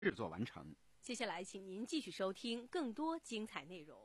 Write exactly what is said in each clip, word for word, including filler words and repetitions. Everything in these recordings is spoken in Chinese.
制作完成。 接下来请您继续收听更多精彩内容。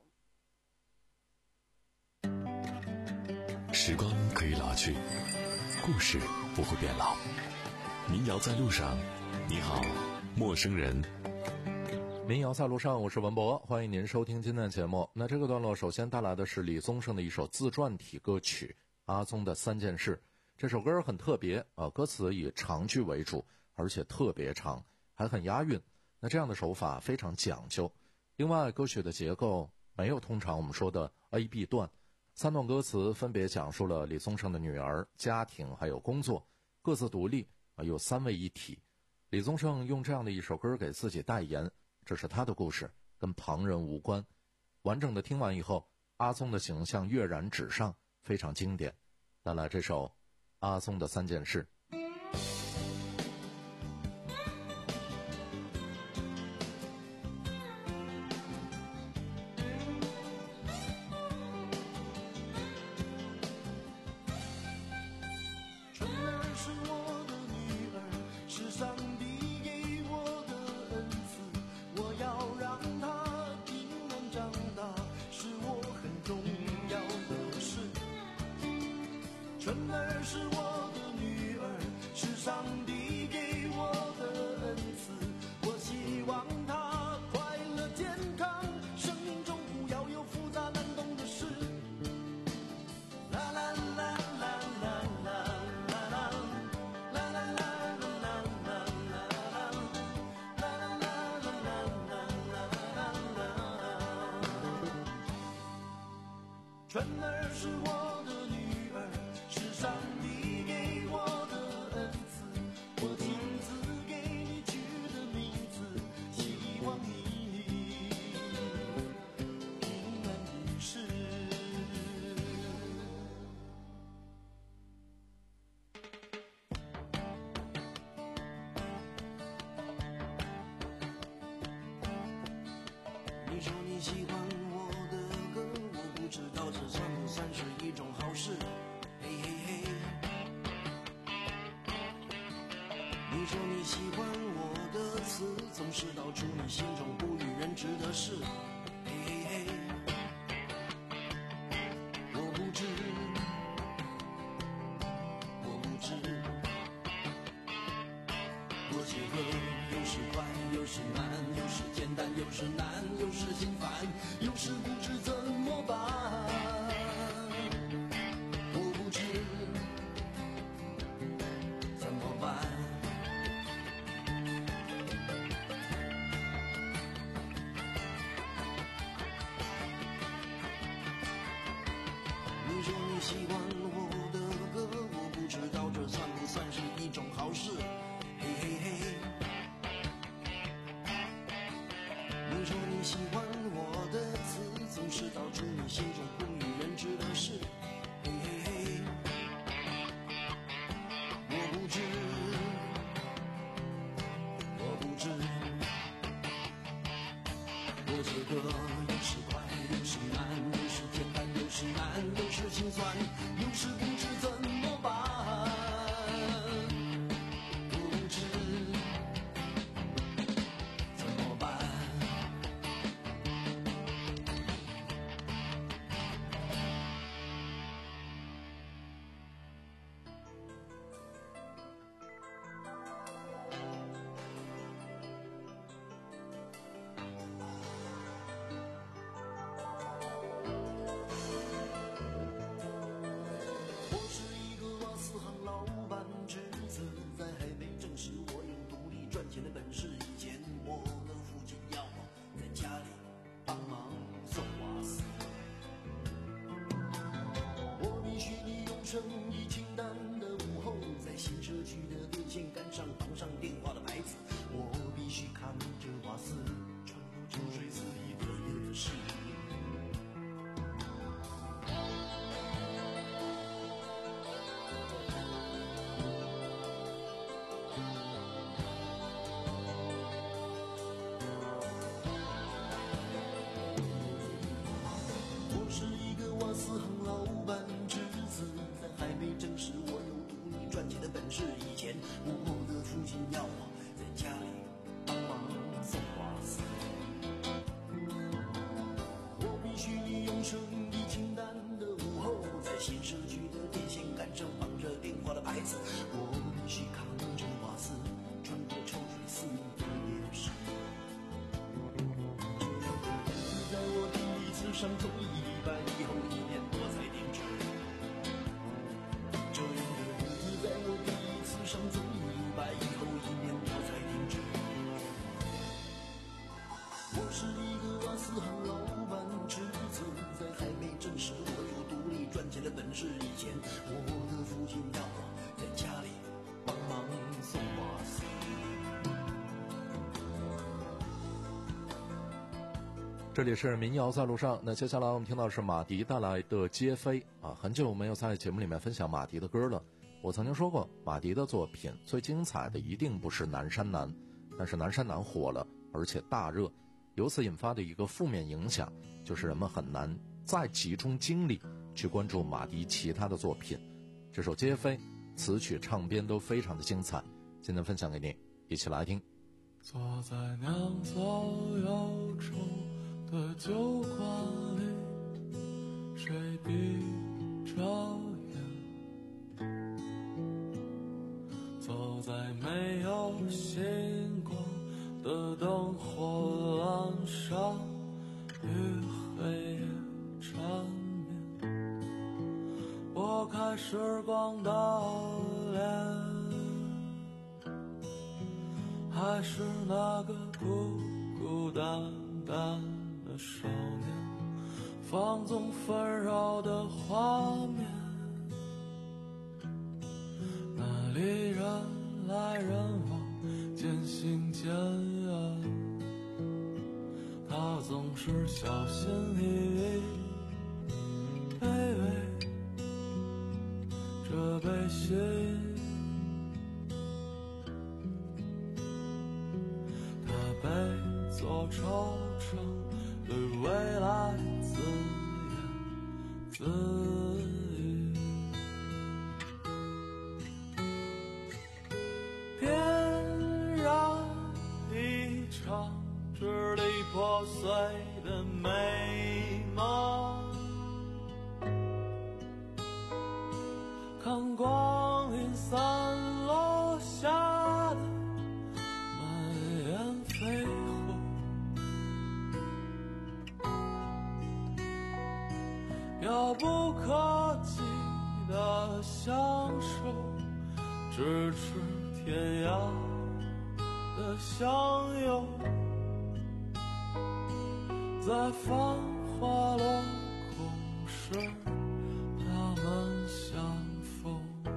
时光可以老去，故事不会变老。民谣在路上，你好，陌生人。 民谣在路上，我是文博，欢迎您收听今天的节目。那这个段落首先带来的是李宗盛的一首自传体歌曲《阿宗的三件事》。这首歌很特别啊，歌词以长句为主，而且特别长，还很押韵。那这样的手法非常讲究。另外，歌曲的结构没有通常我们说的 A B 段，三段歌词分别讲述了李宗盛的女儿、家庭还有工作，各自独立啊，有三位一体。李宗盛用这样的一首歌给自己代言，这是他的故事，跟旁人无关。完整的听完以后，阿宗的形象跃然纸上，非常经典。带来这首《阿宗的三件事》。 春儿是我的女儿，是上帝给我的恩赐。我希望她快乐健康，生命中不要有复杂难懂的事。啦啦啦啦啦啦啦啦啦啦啦啦啦啦啦啦啦。春儿是我的女儿，上帝给我的恩赐，我亲自给你取的名字，希望你平安于世。你说你喜欢我的歌，我不知道这算不算是一种好事。你说你喜欢我的词，总是道出你心中不与人知的事。嘿嘿嘿，我不知，我不知，我这个有时快，有时慢，有时简单，有时难，有时心烦，有时不知怎么办。我不知怎么办。你说你喜欢我的歌，我不知道这算不算是一种好事。嘿嘿嘿，你说你喜欢我的词，总是道出你心中不与人知的事。嘿嘿嘿，我不知，我不知，我这个有时快，有时慢，有时简单，有时难，有时心酸，有时不知怎么办。不知怎么办。赚钱的本事，以前我的父亲要我在家里帮忙送瓦斯，我必须利用生意清淡的午后，在新社区的电线杆上绑上电话的牌子，我必须看着瓦斯穿过秋水寺一个月的事。四行老板侄子，在还没证实我有独立赚钱的本事以前，我的父亲要我在家里帮忙上终于一百以后一年多才停止。这样的日子在我第一次上综艺一百以后一年多才停止。我是一个阿斯汉老板，侄子在还没证实我有独立赚钱的本事以前，我的父亲要我在家里帮忙送瓦斯。 这里是民谣在路上，那接下来我们听到是马迪带来的《皆非》啊，很久没有在节目里面分享马迪的歌了。我曾经说过，马迪的作品最精彩的一定不是《南山南》，但是《南山南》火了，而且大热，由此引发的一个负面影响，就是人们很难再集中精力去关注马迪其他的作品。这首《皆非》词曲唱编都非常的精彩，今天分享给你，一起来听。 坐在酿造忧愁的酒馆里，谁闭着眼，走在没有星光的灯火阑珊，与黑夜缠绵，拨开时光的脸，还是那个孤孤单单的少年，放纵纷扰的画面，那里人来人往，渐行渐远，他总是小心翼翼，卑微这悲喜，他被做惆怅，对未来自言自语，点燃一场支离破碎的美梦，看光阴散落下的满眼飞火，遥不可及的享受，咫尺天涯的相拥，在繁华落空时他们相逢。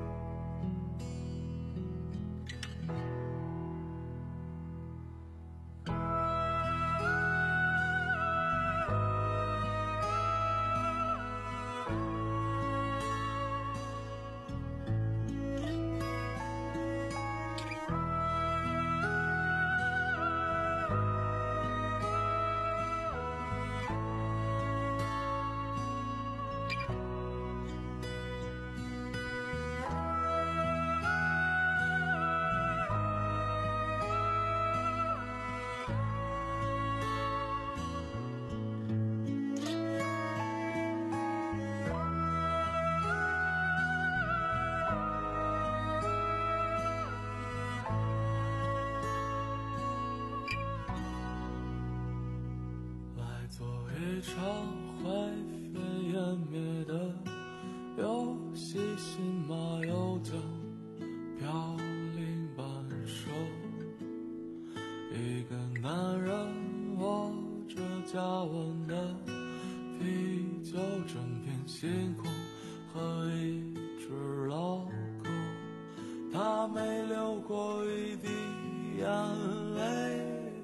一场灰飞烟灭的游戏，新马又将飘零半生。一个男人握着加温的啤酒，整片星空和一只老狗，他没流过一滴眼泪，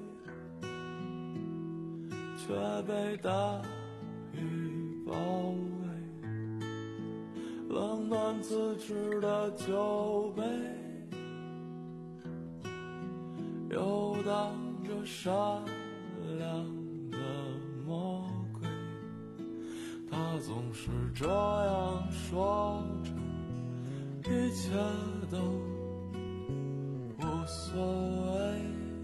却被大雨包围，冷暖自知的酒杯游荡着善良的魔鬼，他总是这样说着，一切都无所谓，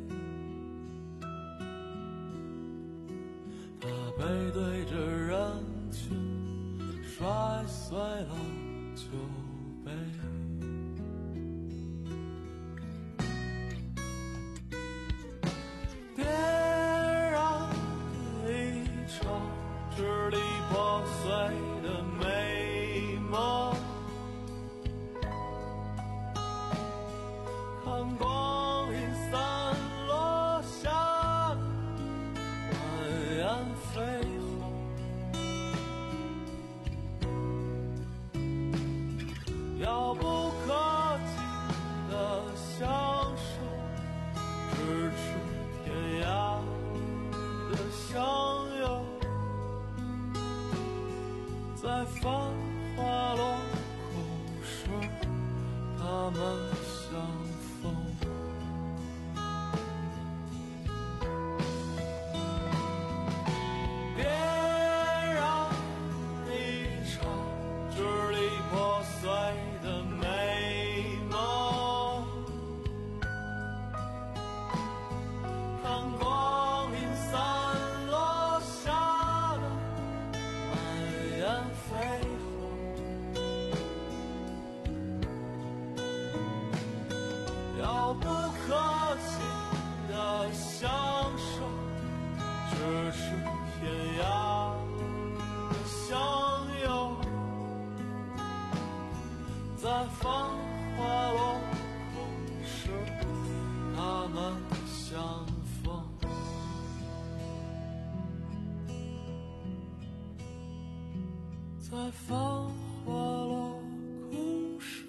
背对着人群摔碎了酒杯，点燃一场支在繁华落空时。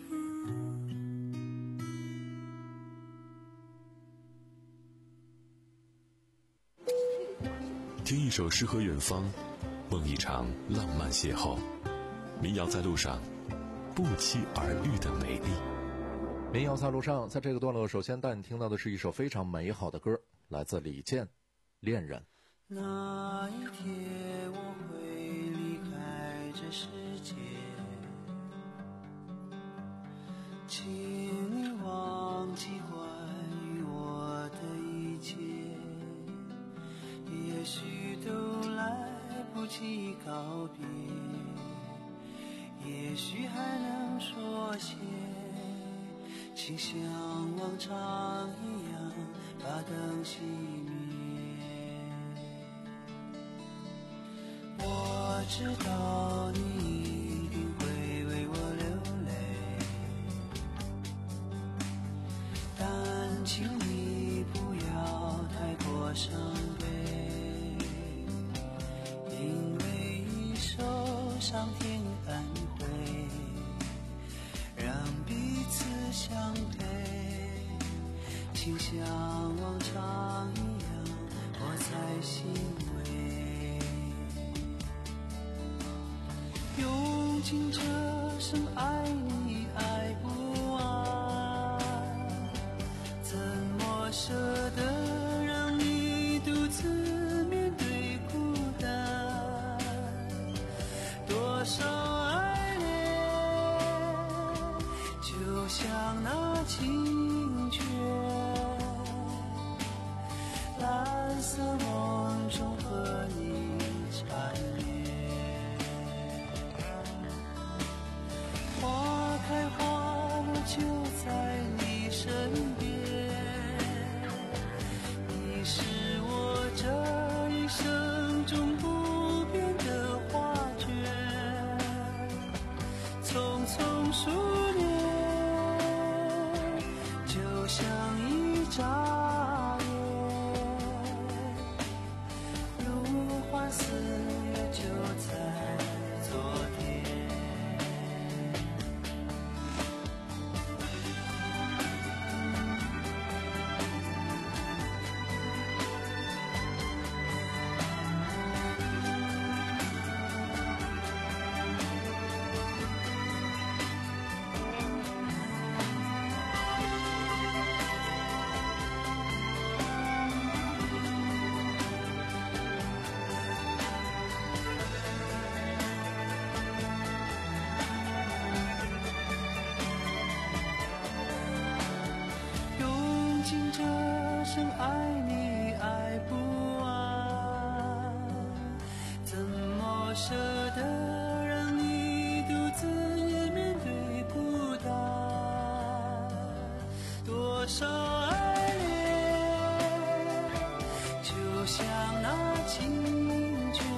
听一首诗和远方，梦一场浪漫邂逅。民谣在路上，不期而遇的美丽。 民谣在路上，在这个段落，首先带你听到的是一首非常美好的歌，来自李健，《恋人》。 那一天我会离开这世界，请你忘记关于我的一切，也许都来不及告别，也许还能说些，请像往常一样把灯熄灭。我知道你一定会为我流泪，但请你不要太过伤悲，因为一首上天恩惠，让彼此相配，请像往常一样，我才欣慰。用尽这生爱你爱不完，怎么舍得让你独自面对孤单？多少爱恋就像那清泉，蓝色梦中和你缠绵。花开花落就在你身边，你是我这一生中不变的画卷，匆匆数年就像一眨眼，如幻似月就在昨天。生爱你爱不完，怎么舍得让你独自面对孤单？多少爱恋就像那清泉，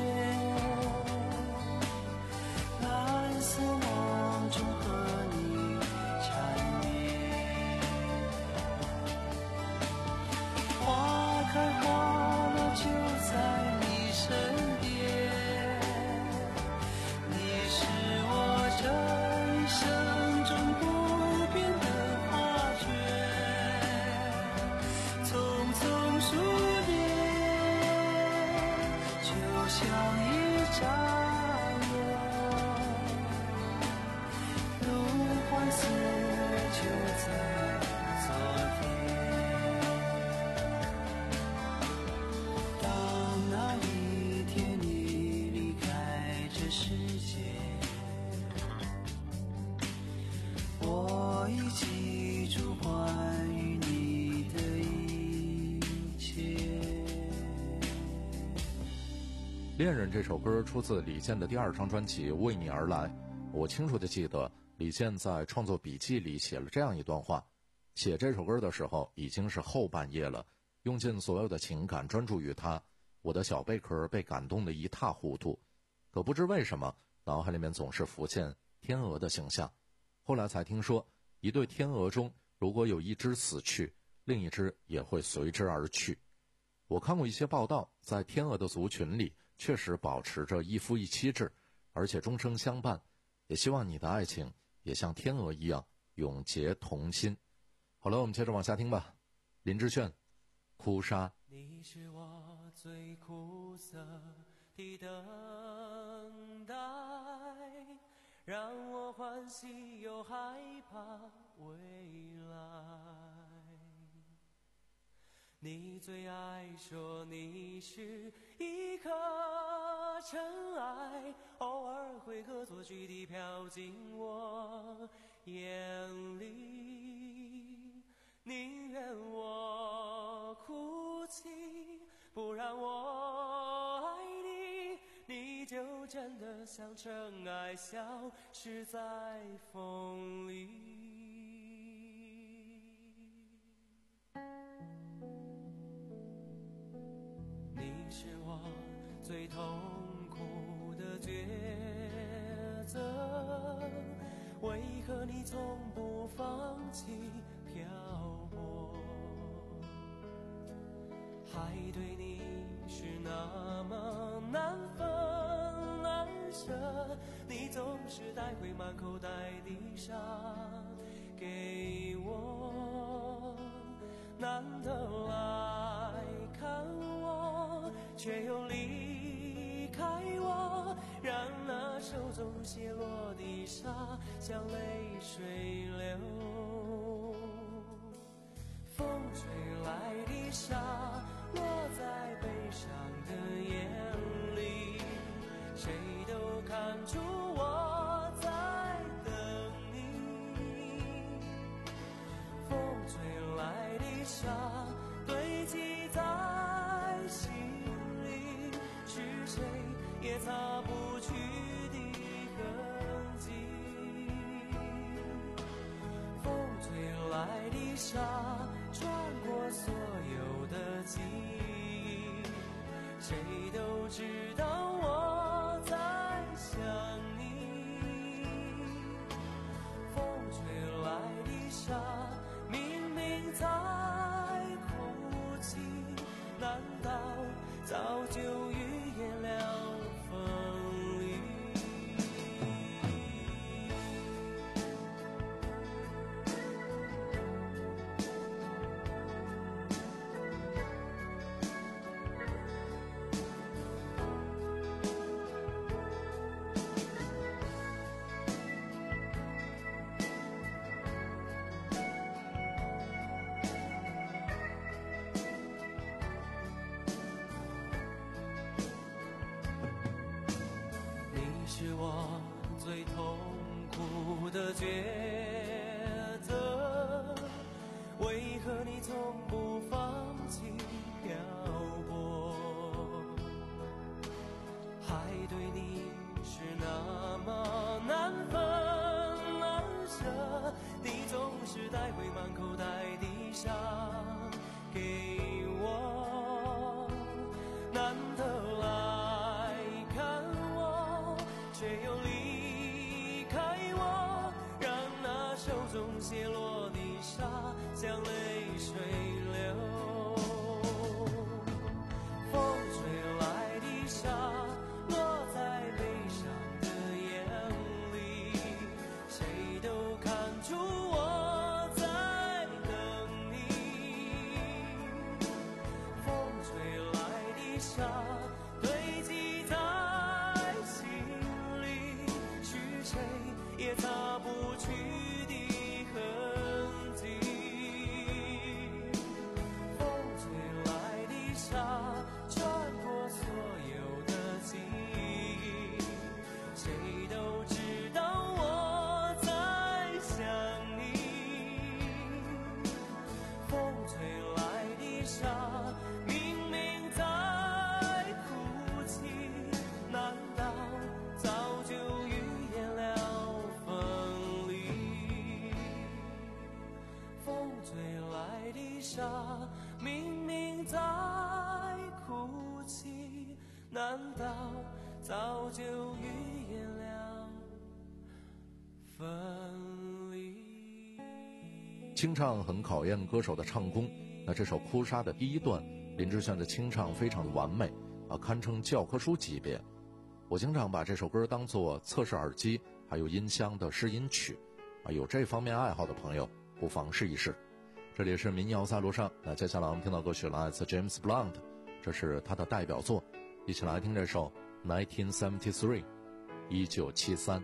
蓝色梦中和你缠绵。花开花落就在你身边，你是我这一生中不变的画卷，匆匆数年就像一眨眼，如幻似月就在昨天。世界，我已记住关于你的一切。 恋人这首歌出自李健的第二张专辑《为你而来》。我清楚地记得李健在创作笔记里写了这样一段话：写这首歌的时候已经是后半夜了，用尽所有的情感专注于它，我的小贝壳被感动得一塌糊涂。可不知为什么，脑海里面总是浮现天鹅的形象。后来才听说，一对天鹅中如果有一只死去，另一只也会随之而去。我看过一些报道，在天鹅的族群里确实保持着一夫一妻制， 而且终生相伴，也希望你的爱情也像天鹅一样永结同心。好了，我们接着往下听吧。林志炫，哭砂。 你是我最苦涩的等待，让我欢喜又害怕未来。你最爱说你是一颗尘埃，偶尔会恶作剧地飘进我眼里，宁愿我哭泣，不让我爱你，你就真的像尘埃消失在风里。你是我最痛苦的抉择，为何你从不放弃漂泊？海对你是那么难分难舍，你总是带回满口袋的沙给我，难得来看我，却又离开我，让那手中泻落的沙像泪水流。风吹来的沙落在悲伤的眼里，谁都看出我在等你。风吹来的沙堆积在心里，是谁也擦不去的痕迹。风吹来的沙穿过所有的记忆，谁都知道我在想你。风吹来的沙明明在哭泣，难道早就预言了分离？是我最痛苦的抉择，为何你从不放弃漂泊？海对你是那么难分难舍，你总是带回满口袋的沙给我，难得来看我，却又离开我，让那手中泻落的沙像泪水流。风吹来的沙落在悲伤的眼里，谁都看出我在等你。风吹来的沙堆积在心里，是谁也擦不去的痕迹。风吹来的沙穿过所有的记忆，谁都知道我在想你。风吹来的沙明明在哭泣，难道早就预言了分离？风吹来的沙明明在哭泣，难道早就预言了分离？ 清唱很考验歌手的唱功，那这首《哭砂》的第一段，林志炫的清唱非常的完美啊，堪称教科书级别。 我经常把这首歌当作测试耳机还有音箱的试音曲啊，有这方面爱好的朋友不妨试一试。这里是民谣在路上，那接下来我们听到歌曲来自 James Blunt， 这是他的代表作，一起来听这首nineteen seventy-three 一九七三。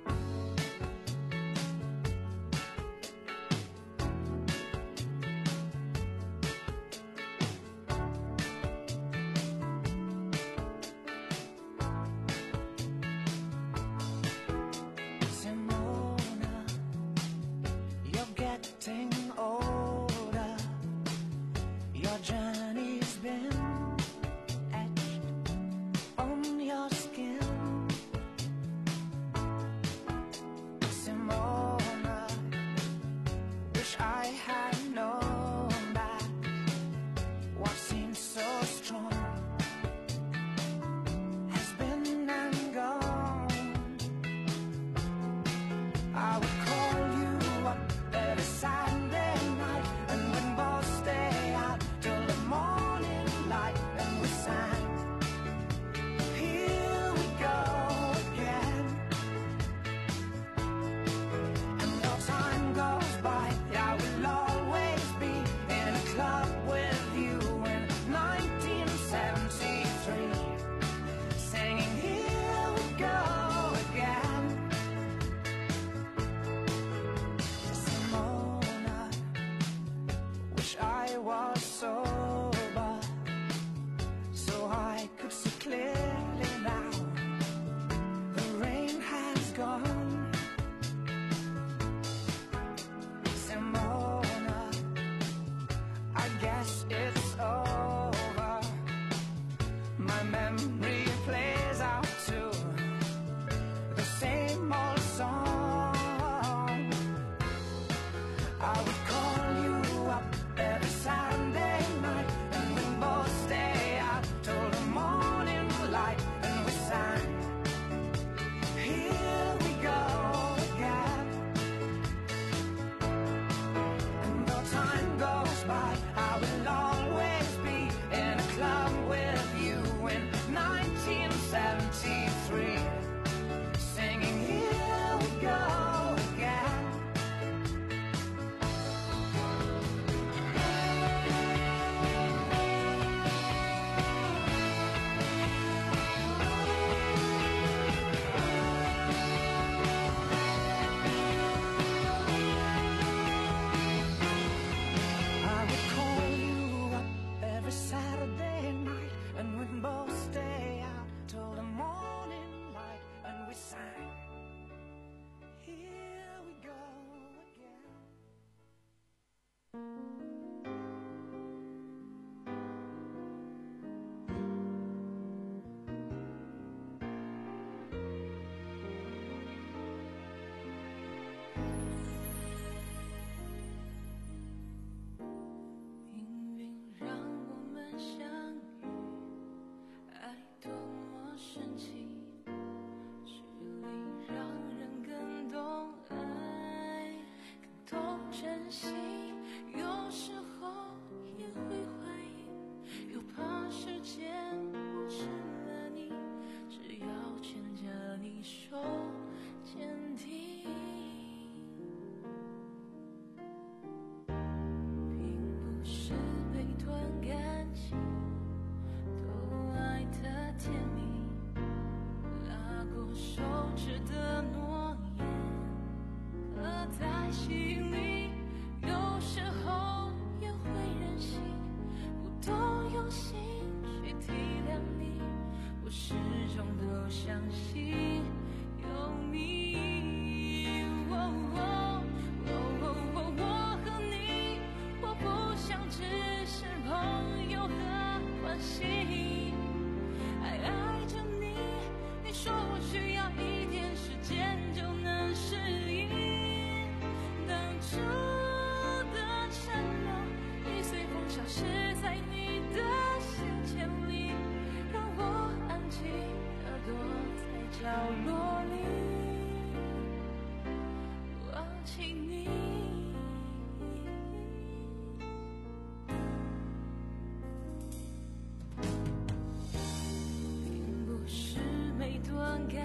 断感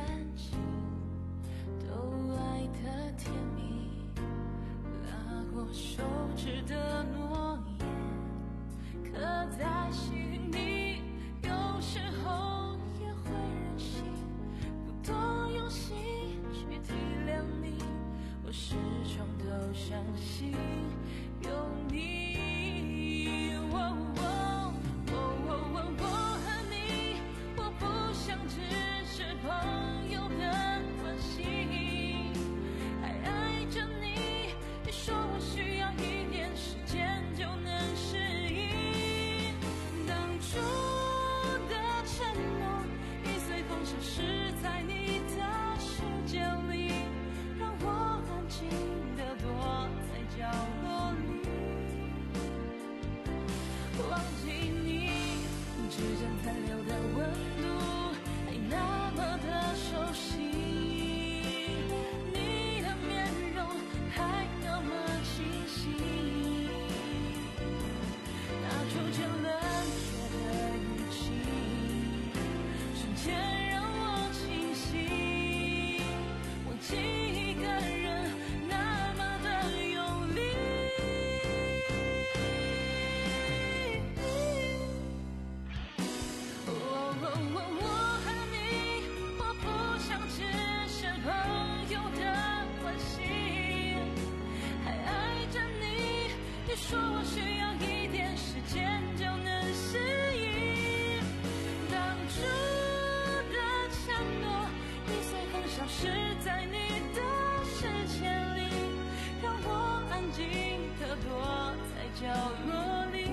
心有你。哦哦哦哦，我和你，我不想只是朋友的关系，还爱着你。你说我需要一点时间就能适应，当初的承诺已随风消失在你的世界里，让我安静地躲在角落里，忘记你指尖残留的温度还那么的熟悉，你的面容还那么清晰，那初见冷却的语气瞬间让我清醒，忘记一个人那么的用力。哦哦哦，我和你，我不想只是朋友的关系，还爱着你。你说我需要一点时间就能适应，当初的承诺已随风消失在你的视线里，让我安静地躲在角落里，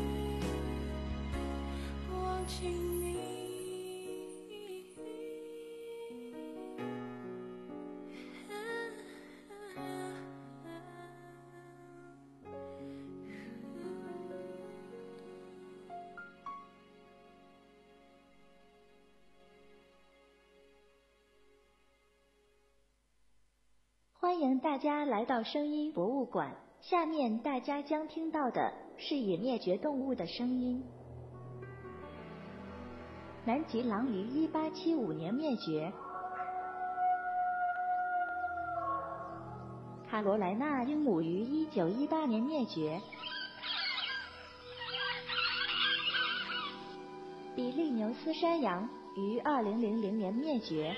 忘记你。 欢迎大家来到声音博物馆，下面大家将听到的是已灭绝动物的声音。南极狼于一八七五年灭绝，卡罗莱纳鹦鹉于一九一八年灭绝，比利牛斯山羊于二零零零年灭绝，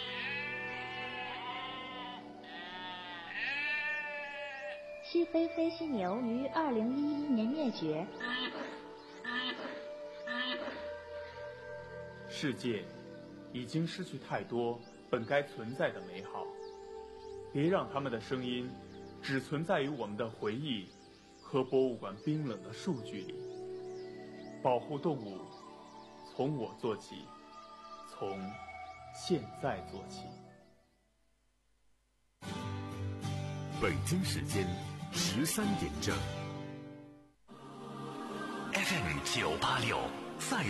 西非飞犀牛于二零一一年灭绝。 世界已经失去太多本该存在的美好，别让他们的声音只存在于我们的回忆和博物馆冰冷的数据里。保护动物，从我做起，从现在做起。 北京时间十三点整 ，F M 九八六。